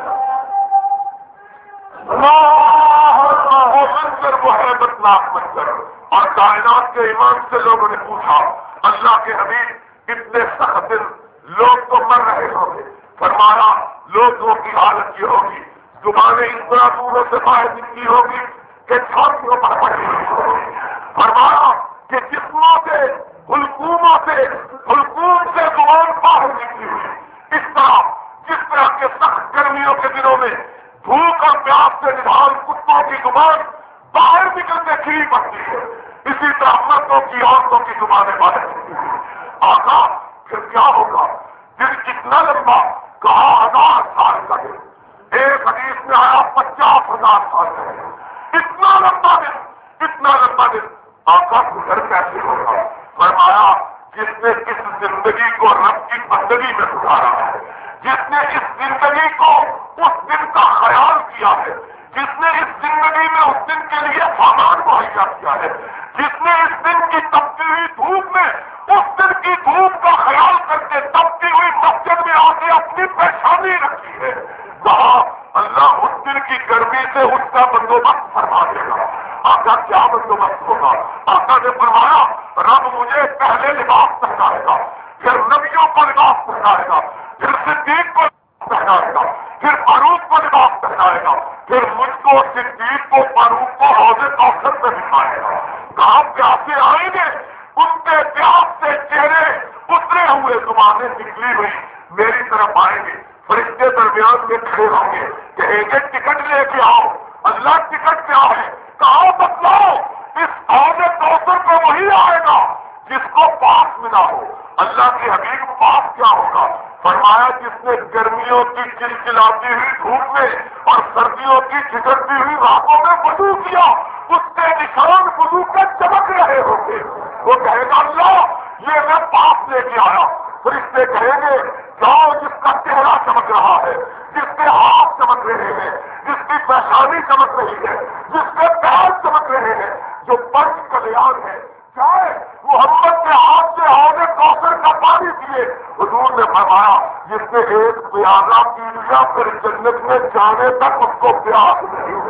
وہ منظر وہ حیبت ناک منظر. اور کائنات کے امام سے لوگوں نے پوچھا اللہ کے حبیب اتنے سخت دن لوگ تو مر رہے ہوں گے. فرمایا لوگوں کی حالت یہ ہوگی زبانیں اس طرح دوروں سے باہر نکلی ہوگی کہ چھاتیوں پر پڑی ہوگی. فرمایا کہ جسموں سے حلقوموں سے حلقوم سے زبان باہر نکلی ہوئی. اس طرح جس طرح کے سخت گرمیوں کے دنوں میں بھوک اور پیاس سے نڈھال کتوں کی زبان باہر نکلنے کھلی پڑتی ہے, اسی طرح مردوں کی عورتوں کی زبانیں باہر نکلتی ہیں. آقا پھر کیا ہوگا؟ دن کتنا لمبا؟ کہا ہزار سال کا دن. ایک حدیث میں آیا پچاس ہزار سال کا دن. اتنا لمبا دن, اتنا لمبا دن. آقا گزر کیسے ہوگا؟ فرمایا جس نے اس زندگی کو رب کی بندگی میں گزارا ہے, جس نے اس زندگی کو اس دن کا خیال کیا ہے, جس نے اس زندگی میں اس دن کے لیے سامان مہیا کیا ہے, جس نے اس دن کی تپتی ہوئی دھوپ میں اس دن کی دھوپ کا خیال کر کے تپتی ہوئی مسجد میں آ کے اپنی پریشانی رکھی ہے, کہا اللہ اس دن کی گرمی سے اس کا بندوبست فرما دے گا. آقا کیا بندوبست ہوگا؟ آقا نے فرمایا رب مجھے پہلے لباس پہنائے گا, پھر نبیوں کو لباس پہنائے گا, پھر صدیق کو پہنائے گا, پھر فاروق کو لباس پہنائے گا, پھر مجھ کو صدیق کو فاروق کو حوض کوثر پہ بٹھائے گا. کہاں پیاسے آئیں گے, ان کے پیاس سے چہرے اترے ہوئے زبانیں نکلی ہوئی میری طرف آئیں گے. فرشتے درمیان میں کھڑے ہوں گے, کہیں گے ٹکٹ لے کے آؤ. اللہ ٹکٹ کیا ہے؟ کہاں بتلاؤ. اس حوض کوثر کو وہی آئے گا جس کو پاس ملا ہو. اللہ کے حبیب پاس کیا ہوگا؟ فرمایا جس نے گرمیوں کی چلچلاتی ہوئی دھوپ میں اور سردیوں کی ٹھٹرتی ہوئی راتوں میں وضو کیا, اس کے نشان وضو کے چمک رہے ہوں گے. وہ کہے گا اللہ یہ میں پاس لے کے آیا. فرشتے کہیں گے جاؤ جس کا چہرہ چمک رہا ہے, جس کے ہاتھ چمک رہے ہیں, جس کی پیشانی چمک رہی ہے, جس کے پیر چمک رہے ہیں, جو پنچ کلیان ہے, چاہے محمد کے ہاتھ سے حوض کوثر کا پانی پیے. حضور نے فرمایا جس نے ایک پیالہ پی لیا پھر جنت میں جانے تک اس کو پیاس نہیں.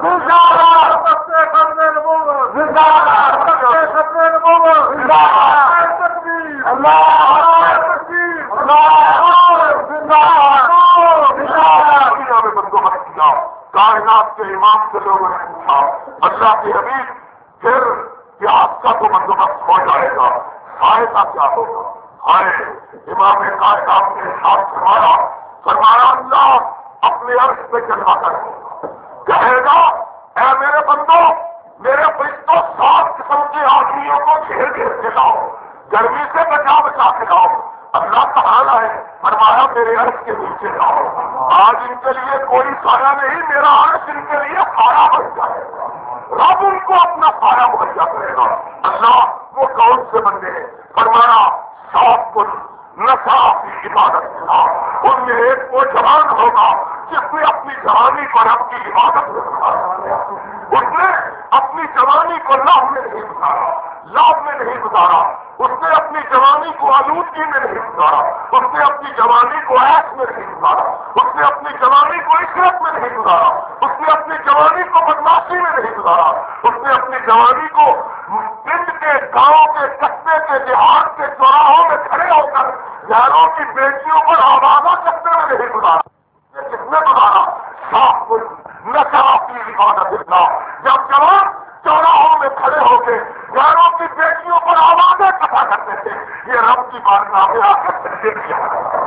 بندوبست کیا کائنات کے امام سے لوگوں نے پوچھا اللہ کے حبیب پھر پیاس کا تو بندوبست ہو جائے گا سائے کا کیا ہوگا؟ ہائے امام کائنات نے ساتھ فرمایا فرمایا اللہ اپنے عرش پہ چلوا کر کہے گا اے میرے بندو میرے فرشتوں سات قسم کے آدمیوں کو گھیر گھیر کے لاؤ گرمی سے بچا بچا کے لاؤ اللہ کہاں ہے فرمایا میرے عرش کے نیچے لاؤ آج ان کے لیے کوئی سایہ نہیں میرا عرش ان کے لیے سایہ بن جائے گا رب ان کو اپنا سایہ مہیا کرے گا اللہ وہ کون سے بندے ہیں فرمایا سات کل نشا کی عبادت کرنا ان میں ایک وہ جوان ہوگا جس نے اپنی جوانی پر رب کی عبادت میں اس نے اپنی جوانی کو لوح میں نہیں گزارا لوح میں نہیں گزارا اس نے اپنی جوانی کو آلودگی میں نہیں گزارا اس نے اپنی جوانی کو عیش میں نہیں گزارا اس نے اپنی جوانی کو عشرت میں نہیں گزارا اس نے اپنی جوانی کو بدماشی میں نہیں گزارا اس نے اپنی جوانی کو پنڈ کے گاؤں کے قصبے کے دیہات کے چوراہوں میں کھڑے ہو کر یاروں کی بیٹیوں پر آوازہ کرتے میں نہیں گزارا کس نے گزارا صاف نشا کی عبادت اللہ جب جوان چوراہوں میں کھڑے ہو کے یاروں کی بیٹیوں پر آوازیں کٹا کرتے تھے یہ رب کی بارگاہ میں آ کر سجدے کیا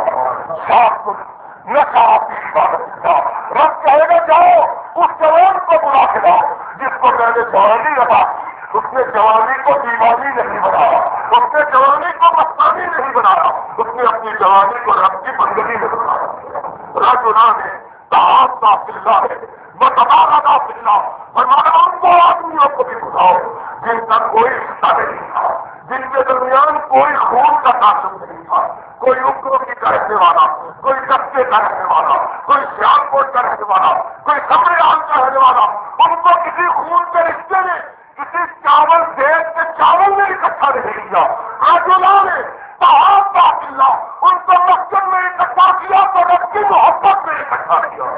صاف نشا کی عبادت اللہ رب کہے گا جاؤ اس جوان کو بلا کے لاؤ جس کو میں نے جوانی لگا اس نے جوانی کو دیوانی نہیں بنایا اس نے جوانی کو مستانی نہیں بنایا اس نے اپنی جوانی کو رب کی بندگی میں بنایا رجلا نے تعاق کا فلّہ ہے متبارہ کا فلّہ فرمایا ان کو آدمیوں کو بھی بتاؤ جن کا کوئی رشتہ نہیں تھا جن کے درمیان کوئی خون کا تعلق نہیں تھا کوئی اکروں کی کا رہنے والا کوئی دستے کا رہنے والا کوئی سیال کوٹ کا رہنے والا کوئی سمریال کا رہنے والا ان کو کسی خون کے رشتے میں کسی چاول دیکھ کے چاول میں اکٹھا نہیں کیا رجلا نے تعاق کا فلّہ ان کو مسجد میں اکٹھا کیا تو رب کی محبت میں اکٹھا کیا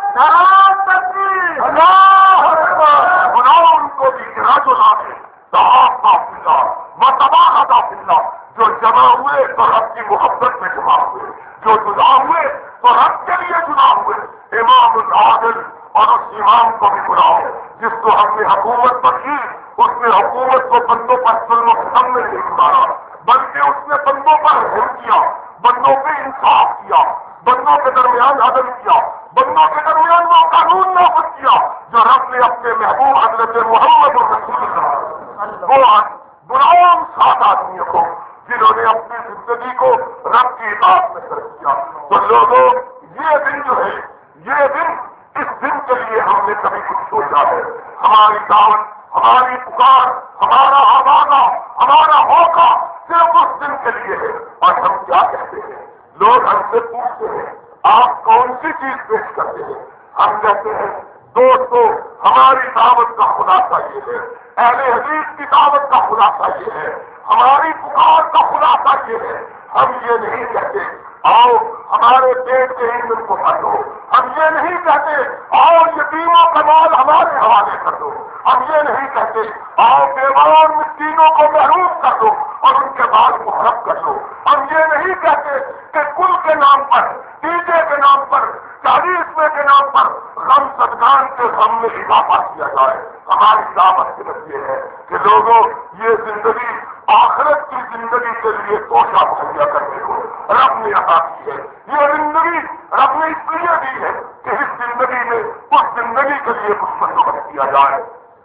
بلاؤ ان کو بھی رجلا نے تعاق کا فلّہ وتبارہ کا فلّہ جو جمع ہوئے تو رب کی محبت میں جمع ہوئے جو جدا ہوئے تو رب کے لیے جدا ہوئے امام العادل اور اس امام کو بھی بلاؤ جس کو ہم نے حکومت پر کی اس نے حکومت کو بندوں پر ظلم و ستم میں نہیں گزارا بلکہ اس نے بندوں پر رحم کیا بندوں پہ انصاف کیا بندوں کے درمیان عدل کیا بندوں کے درمیان وہ قانون نافذ کیا جو رب نے اپنے محبوب حضرت محمد رسول اللہ وہ بلاؤ ان سات آدمیوں کو جنہوں نے اپنی زندگی کو رب کی اطاعت میں خرچ کیا تو لوگوں یہ دن جو ہے یہ دن اس دن کے لیے ہم نے کبھی کچھ سوچا ہے ہماری دعوت ہماری پکار ہمارا آوازہ ہمارا موقع صرف اس دن کے لیے ہے اور ہم کیا کہتے ہیں لوگ ہم سے پوچھتے ہیں آپ کون سی چیز پیش کرتے ہیں ہم کہتے ہیں دوستو ہماری دعوت کا خلاصہ یہ ہے اہل حدیث کی دعوت کا خلاصہ یہ ہے ہماری پکار کا خلاصہ یہ ہے ہم یہ نہیں کہتے آؤ ہمارے پیٹ کے ایندھن کو بھر دو ہم یہ نہیں کہتے آؤ یتیموں کا مال ہمارے حوالے کر دو ہم یہ نہیں کہتے آؤ بیواؤں اور مسکینوں کو محروم کر دو اور ان کے بعد محرم کر دو ہم یہ نہیں کہتے کہ کل کے نام پر ٹیچے کے نام پر چالیسویں کے نام پر غم صدقان کے غم میں اضافہ کیا جائے ہماری دعوت کے نتیجے ہے کہ لوگوں یہ زندگی آخرت کی زندگی کے لیے توشہ مہیا کرنے کو رب نے عطا کی ہے یہ زندگی رب نے اس لیے دی ہے کہ اس زندگی میں اس زندگی کے لیے کچھ بندوبست کیا جائے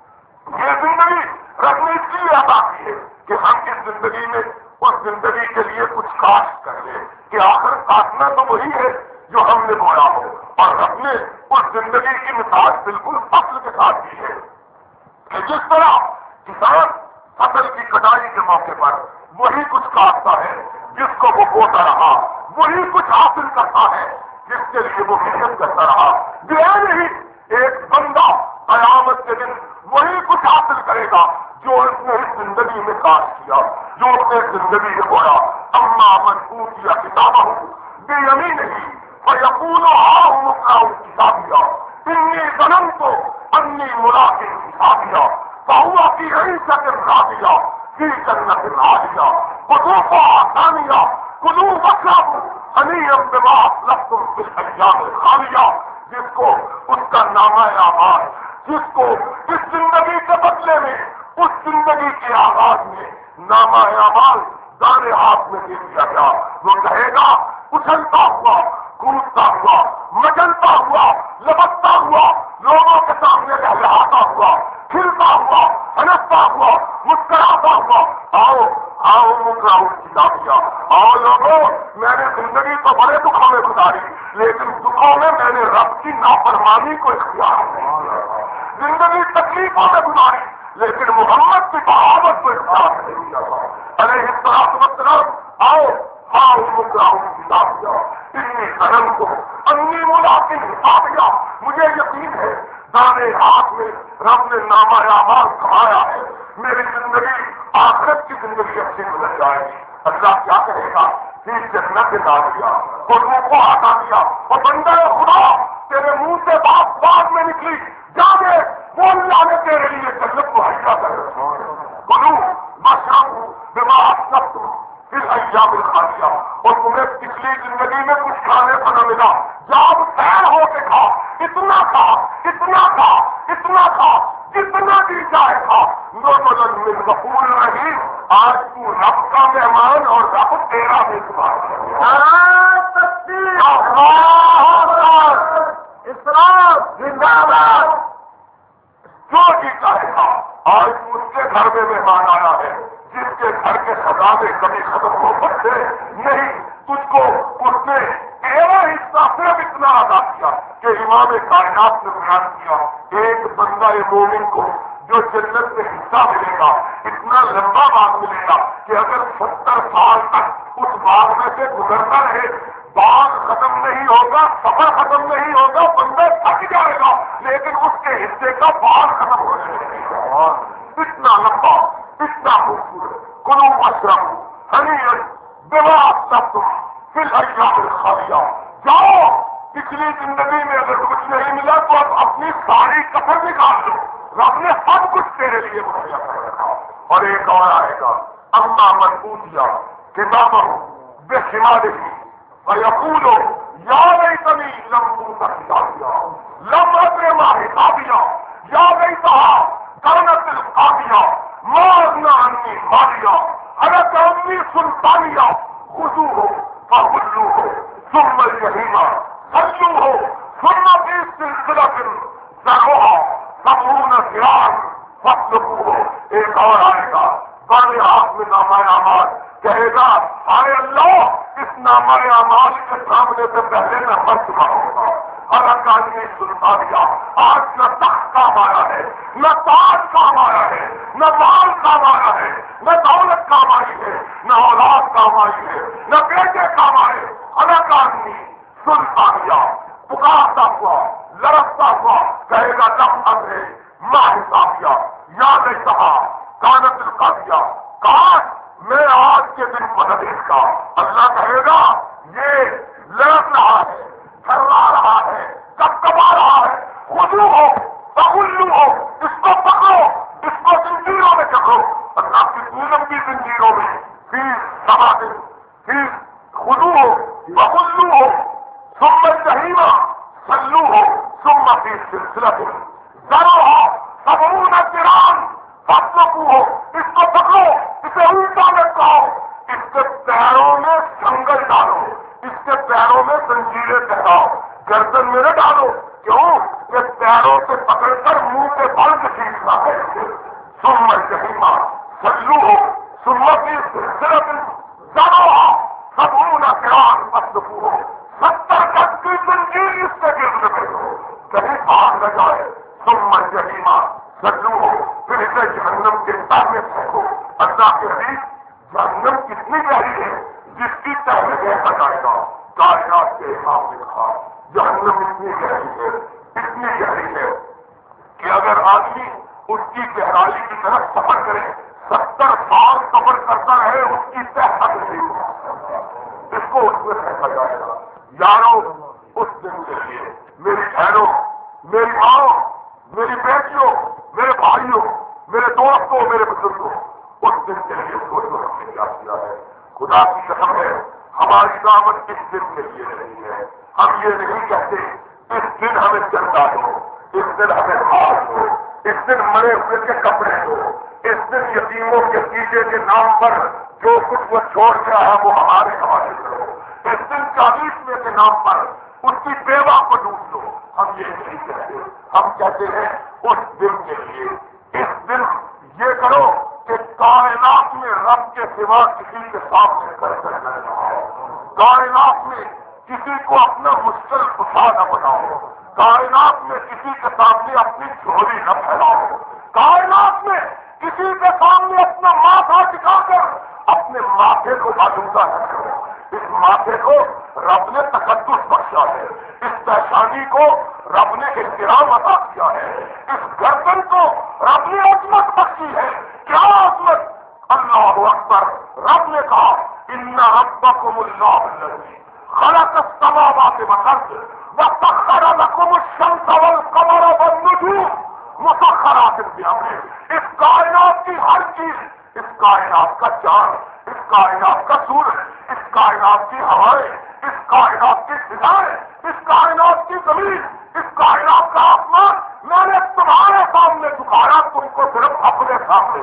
یہ زندگی رب نے اس لیے عطا کی ہے کہ ہم اس زندگی میں اس زندگی کے لیے کچھ کاشت کر لیں کہ آخر کاٹنا تو وہی ہے جو ہم نے بویا ہو اور رب نے اس زندگی کی مثال بالکل فصل کے ساتھ دی ہے کہ جس طرح کسان فصل کی کٹائی کے موقع پر وہی کچھ کاٹتا ہے جس کو وہ بوتا رہا وہی کچھ حاصل کرتا ہے جس کے لیے وہ محنت کرتا رہا یہ نہیں ایک بندہ قیامت کے دن وہی کچھ حاصل کرے گا جو اس نے اس زندگی میں کاش کیا جو اس نے زندگی میں بویا اما من اوتیا کتابہ بے یمین نہیں اور یقول کتابیا انی ظننت انی جنت عالیہ قطوفها آسانیہ کلوا واشربوا ہنیئا بما اسلفتم فی الایام الخالیہ. جس کو اس کا نامہ اعمال، جس کو اس زندگی کے بدلے میں اس زندگی کے آغاز میں نامہ اعمال دانے ہاتھ میں دے دیا گیا، وہ کہے گا اچھلتا ہوا، کودتا ہوا، مچلتا ہوا، لپکتا ہوا، لوگوں کے سامنے لہلاتا ہوا، کھلتا ہوا، ہنستا ہوا، مسکراتا ہوا، آؤ آؤ مکراؤ کتابیا، آؤ لوگوں، میں نے زندگی تو بڑے دکھوں میں گزاری، لیکن دکھوں میں میں نے رب کی نافرمانی کو اختیار کیا. زندگی تکلیفوں میں گزاری لیکن محمد کی بغاوت کو اختیار نہیں کیا. علیہ الصلوۃ والسلام، آؤ آؤ مکراؤ کتابیا اتنی کرم کو انی ملاقن حسابیا، مجھے یقین ہے دانے ہاتھ میں رب نے نامہ اعمال کمایا ہے، میری زندگی آخرت کی زندگی اچھی گزر جائے گی. اللہ کیا کہے گا؟ تیس جنت لا دیا اور منہ کو ہٹا دیا، اور بندہ خدا تیرے منہ سے بات بات میں نکلی، جانے وہ اللہ نے تیرے لیے جنت کو حیا کر بولو بشربوا بما اسلفتم فی الایام الخالیہ. اور تمہیں پچھلی زندگی میں کچھ کھانے کو نہ ملا، جب تیر ہو کے کھا، اتنا کھا اتنا کھا اتنا کھا جتنا بھی چاہے تھا. نزلا من غفور رحیم، آج تو رب کا مہمان اور رب تیرا میزبان. اسلام زندہ باد. جو جی چاہے تھا آج تو اس کے گھر میں مہمان آیا ہے جس کے گھر کے خزانے کبھی ختم ہو سکتے نہیں. تجھ کو اس نے تیرا حصہ صرف اتنا ادا کیا کہ امام کائنات نے بیان کیا، ایک بندہ مومن کو جو جنت میں حصہ ملے گا اتنا لمبا باغ ملے گا کہ اگر ستر سال تک اس باغ میں سے گزرتا رہے، باغ ختم نہیں ہوگا، سفر ختم نہیں ہوگا، بندہ تھک جائے گا لیکن اس کے حصے کا باغ ختم ہو جائے گا. اتنا لمبا، اتنا خوبصورت. کلوا واشربوا ہنیئا بما اسلفتم فی الایام الخالیہ. جاؤ پچھلی زندگی میں اگر کچھ نہیں ملا تو اب اپنی ساری کفر نکال لو، رب نے سب کچھ تیرے لیے مہیا کر رکھا. اور ایک اور آئے گا، اما من اوتیا کتابہ بشمالہ فیقول یا لیتنی لم اوت کتابیا لم ادر ما حسابیا یا لیتہا کانت القاضیہ ما اغنی عنی مالیہ ہلک عنی سلطانیہ خذوہ فغلوہ ثم الجحیم صلوہ ثم فی سلسلۃ ذرعہا سبعون ذراعا فاسلکوہ. ایک اور آئے گا، بارے ہاتھ میں نامہ اعمال، کہے گا آئے اللہ اس نامہ اعمال کے سامنے سے پہلے میں مر چکا ہوگا. حلق عنی سلطانیہ، آج نہ تخت کام آیا ہے، نہ تاج کام آیا ہے، نہ مال کام آیا ہے، نہ دولت کام آئی ہے، نہ اولاد کام آئی ہے، نہ بیٹے کام آئے. حلق عنی سلطانیہ، پکارتا ہوا لڑکتا ہوا کہے گا لم ادر ما حسابیہ یا لیتہا کانت القاضیہ، کاش میں آج کے دن پردیش کا. اللہ کہے گا یہ لڑک رہا ہے، تھرا رہا ہے، کب کبا رہا ہے، خودو ہو بغلو ہو، اس کو پکڑو، اس کو زنجیروں میں چکھو. اللہ کتنی لمبی زنجیروں میں، فی سبع دن فی خودو ہو بغلو ہو ثم الجحیم صلوہ ثم فی سلسلۃ ذرعہا سبعون ذراعا فاسلکوہ. اس کو پکڑو، اسے الٹا لٹکاؤ، اس کے پیروں میں سنگل ڈالو، اس کے پیروں میں زنجیریں ٹکاؤ، گردن میں نہ ڈالو. کیوں کہ پیروں سے پکڑ کر منہ کے بل کھینچنا ہے. ثم الجحیم صلوہ ثم فی سلسلۃ ذرعہا سبعون ذراعا فاسلکوہ. ستر گز کی زنجیر اس کے گرد میں ہو، کہیں بھاگ نہ جائے. ثم الجحیم صلوہ، پھر اسے جہنم کے تہ میں پھینکو. اللہ کے حبیب جہنم کتنی گہری ہے جس کی تہ میں دیکھا جائے گا. کائنات کے امام نے کہا جہنم اتنی گہری ہے، اتنی گہری ہے کہ اگر آدمی اس کی گہرائی کی طرف سفر کرے، ستر سال سفر کرتا رہے، اس کی تہ حد نہیں ہوگا. اس کو اس میں پھینکا جائے گا. یارو اس دن کے لیے میری بہنوں، میری ماں، میری بیٹیوں، میرے بھائیوں، میرے دوستوں، میرے بزرگوں، اس دن دن کے لیے سوچو ہم نے کیا کیا ہے. خدا کی قسم ہے ہماری دعوت اس دن کے لیے نہیں ہے. ہم یہ نہیں کہتے اس دن ہمیں چندہ دو، اس دن ہمیں مال دو، اس دن مرے ہوئے کے کپڑے دو، اس دن یتیموں کے تیجے کے نام پر جو کچھ وہ چھوڑ گیا ہے وہ ہمارے حوالے کرو، اس دن چالیسویں کے نام پر اس کی بیوہ کو ڈوب دو. ہم یہ نہیں کہتے. ہم کہتے ہیں اس دن کے لیے اس دن یہ کرو کہ کائنات میں رب کے سوا کسی کے سامنے کر کر نہ رہو، کائنات میں کسی کو اپنا مشکل کشا نہ بناؤ، کائنات میں کسی کے سامنے اپنی جھولی نہ پھیلاؤ، کائنات میں کسی کے سامنے اپنا ماتھا ٹکا کر اپنے ماتھے کو آلودہ نہ کرو. اس ماتھے کو رب نے تقدس بخشا ہے، اس پیشانی کو رب نے احترام عطا کیا ہے، اس گردن کو رب نے عظمت بخشی ہے. کیا عظمت؟ اللہ اکبر. رب نے کہا ان ربکم اللہ الذی خلق السماوات والارض وسخر لكم الشمس والقمر والنجوم مسخرات بامرہ. اس کائنات کی ہر چیز، اس کائنات کا چاند، اس کائنات کا سورج، اس کائنات کی ہوائیں، اس کائنات کی فضائیں، اس کائنات کی زمین، اس کائنات کا آسمان میں نے تمہارے سامنے جھکایا، تم کو صرف اپنے سامنے.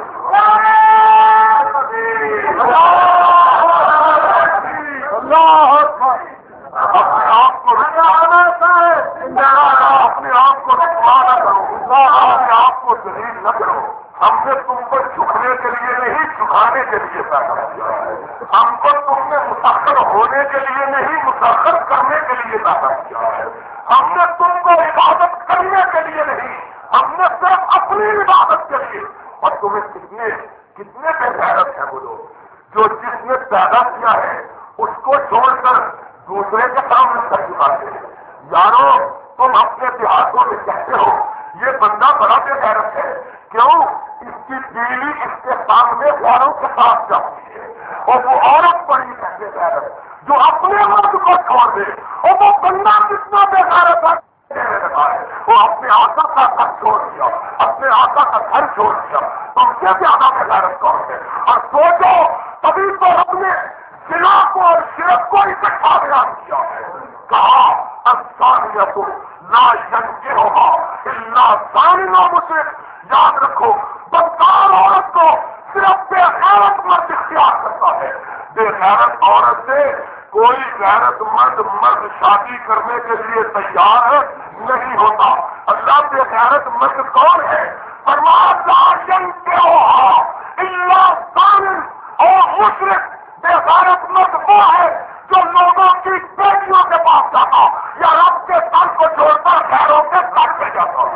اپنے آپ کو رکوانا ہے، اپنے آپ کو رکوانا کرو، اپنے آپ کو ذلیل نہ کرو. ہم نے تم کو جھکنے کے لیے نہیں، جھکانے کے لیے پیدا کیا ہے. ہم کو تم نے مسخر ہونے کے لیے نہیں، مسخر کرنے کے لیے پیدا کیا ہے. ہم نے تم کو عبادت کرنے کے لیے نہیں، ہم نے صرف اپنی عبادت کے لیے. اور تمہیں کتنے کتنے بے غیرت ہیں وہ لوگ جو جس نے پیدا کیا ہے اس کو چھوڑ کر دوسرے کے سامنے سر جھکاتے ہیں. یارو تم اپنے دیہاتوں میں کہتے ہو یہ بندہ بڑا بے غیرت ہے. کیوں؟ اس کی بیوی اس کے سامنے غیروں کے ساتھ جاتی ہے، اور وہ عورت بڑی بے غیرت جو اپنے مرد کو چھوڑ دے. اور وہ بندہ کتنا بے غیرت ہے، وہ اپنے آقا کا گھر چھوڑ دیا، اپنے آقا کا گھر چھوڑ دیا. تم سے زیادہ بے غیرت کون ہے؟ اور سوچو تبھی تو رب نے زنا کو اور شرک کو اکٹھا بیان کیا ہے. کہا الثانیۃ لا ینکحھا الا زان و مشرک. یاد رکھو بدکار عورت کو صرف بے غیرت مرد اختیار کرتا ہے. بے غیرت عورت سے کوئی غیرت مند مرد شادی کرنے کے لیے تیار نہیں ہوتا. اللہ بے غیرت مرد کون ہے؟ فرمایا لا ینکحھا الا زان اور مشرک. بے غیرت مرد وہ ہے جو لوگوں کی بیٹیوں کے پاس جاتا یا رب کے سر کو چھوڑ کر غیروں کے سر پہ جاتا.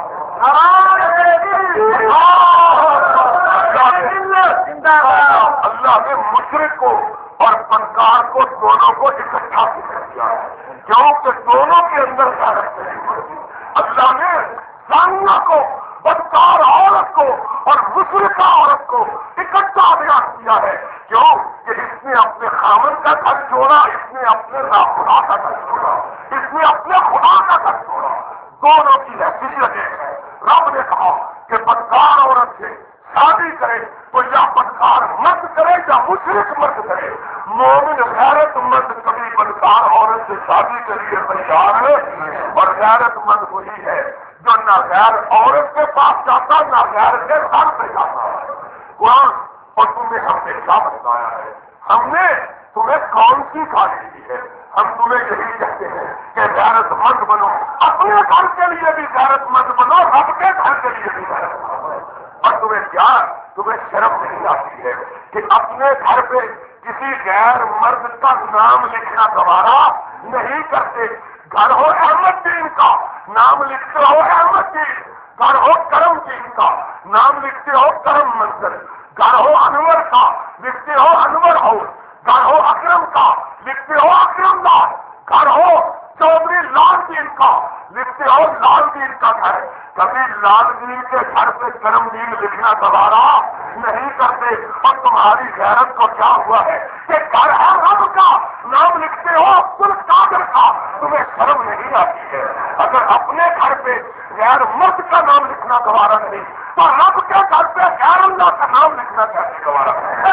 اللہ نے مشرک کو اور فنکار کو دونوں کو اکٹھا کیا ہے کیونکہ دونوں کے اندر غیرت ہے. اللہ نے زانیہ کو، بدکار عورت کو اور مشرکہ عورت کو اکٹھا بیان کیا ہے. کیوں کہ اس نے اپنے خامن کا گھر چھوڑا، اس نے اپنے خدا کا گھر چھوڑا، اس نے اپنے خدا کا گھر چھوڑا. دونوں کی حیثیت ہے. رب نے کہا کہ بدکار عورت سے شادی کرے تو یا بدکار مرد کرے یا مشرک مرد کرے. مومن غیرت مند کبھی بدکار عورت سے شادی کے لیے تیار ہے، اور غیرت مند وہی ہے جو نہ غیر عورت کے پاس جاتا نہ غیر کے سر پہ جاتا ہے. قرآن اور تمہیں ہم نے کیا بتایا ہے؟ ہم نے تمہیں کون سی گالی دی ہے؟ ہم تمہیں یہی کہتے ہیں کہ غیرت مند بنو، اپنے گھر کے لیے بھی غیرت مند بنو، رب کے گھر کے لیے بھی غیرت مند بنو. اور تمہیں کیا تمہیں شرم نہیں آتی ہے کہ اپنے گھر پہ کسی غیر مرد کا نام لکھنا گوارا نہیں کرتے؟ گھر ہو احمد دین کا نام لکھتے ہو احمد دین، گھر ہو کرم دین کا نام لکھتے ہو کرم منظر، گھر ہو انور کا لکھتے ہو انور ہاؤس، گھر ہو اکرم کا لکھتے ہو اکرم دار، گھر ہو چودھری لال دین کا لکھتے ہو لال دین کا گھر. کبھی لال دین کے گھر پہ کرم دین لکھنا گوارا نہیں کرتے. اور تمہاری غیرت کو کیا ہوا ہے کہ گھر ہے رب کا نام لکھتے ہو عبد القادر کا. تمہیں شرم نہیں آتی ہے؟ اگر اپنے گھر پہ غیر مرد کا نام لکھنا گوارا نہیں تو رب کے گھر پہ غیر اللہ کا نام لکھنا کیسے گوارا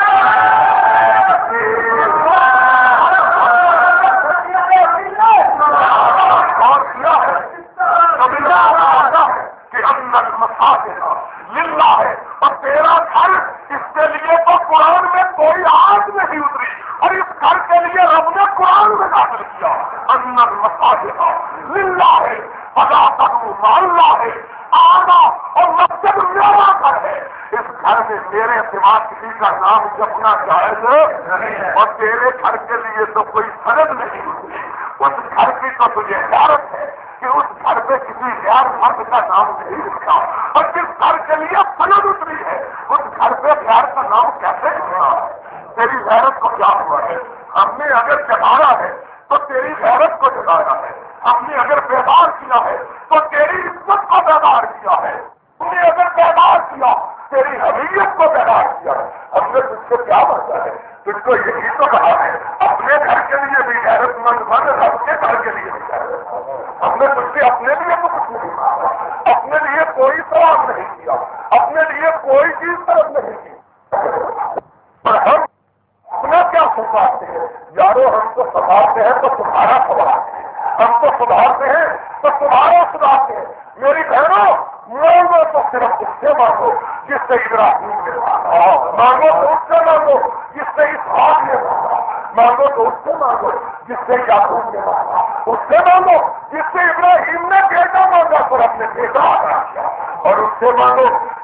اور کیا ہے کہ اندر مساجد للہ ہے اور تیرا گھر اس کے لیے تو قرآن میں کوئی آج نہیں اتری اور اس گھر کے لیے رب نے قرآن میں داخل کیا اندر مساجد للہ ہے فلا تدعوا مع اللہ ہے آنا اور مسجد میرا گھر ہے اس گھر میں میرے سوا کسی کا نام جپنا جائز اور تیرے گھر کے لیے تو کوئی سند نہیں ہوتی اس گھر کی تو تجھے حیرت ہے کہ اس گھر میں کسی غیر مرد کا نام نہیں لکھا اور جس گھر کے لیے سند اتری ہے اس گھر پہ غیر کا نام کیسے لکھا تیری غیرت کو کیا ہوا ہے ہم نے اگر جگایا ہے تو تیری غیرت کو جگایا ہے ہم نے اگر بیدار کیا ہے تو تیری عزت کو بیدار کیا ہے ہم نے اگر بیدار کیا تیری حمیت کو بیدار کیا ہے ہم نے تجھ کو کیا بچا ہے تجھ کو یہی تو کہا ہے اپنے گھر کے لیے بھی غیرت مند بن رب کے گھر کے لیے بھی غیرت ہم نے تجھ سے اپنے لیے تو کچھ نہیں کہا اپنے لیے کوئی سوال نہیں کیا اپنے لیے کوئی چیز طرف نہیں کی اور ہم اپنا کیا سنبھالتے ہیں یارو ہم کو سنبھالتے ہیں تو تمہارا سنبھالتے ہیں ہم کو سدھارتے ہیں تو تمہارا سدھارتے ہیں میری بہنوں مانگو تو صرف اس سے مانگو جس سے ابراہیم نے مانگا مانگو تو اس سے مانگو جس سے اسحاق نے مانگا مانگو تو اس سے مانگو جس سے یعقوب نے مانگا اس سے مانگو جس سے ابراہیم نے بیٹا مانگا تو اپنے بیٹا آتا کیا اور اس سے مانگو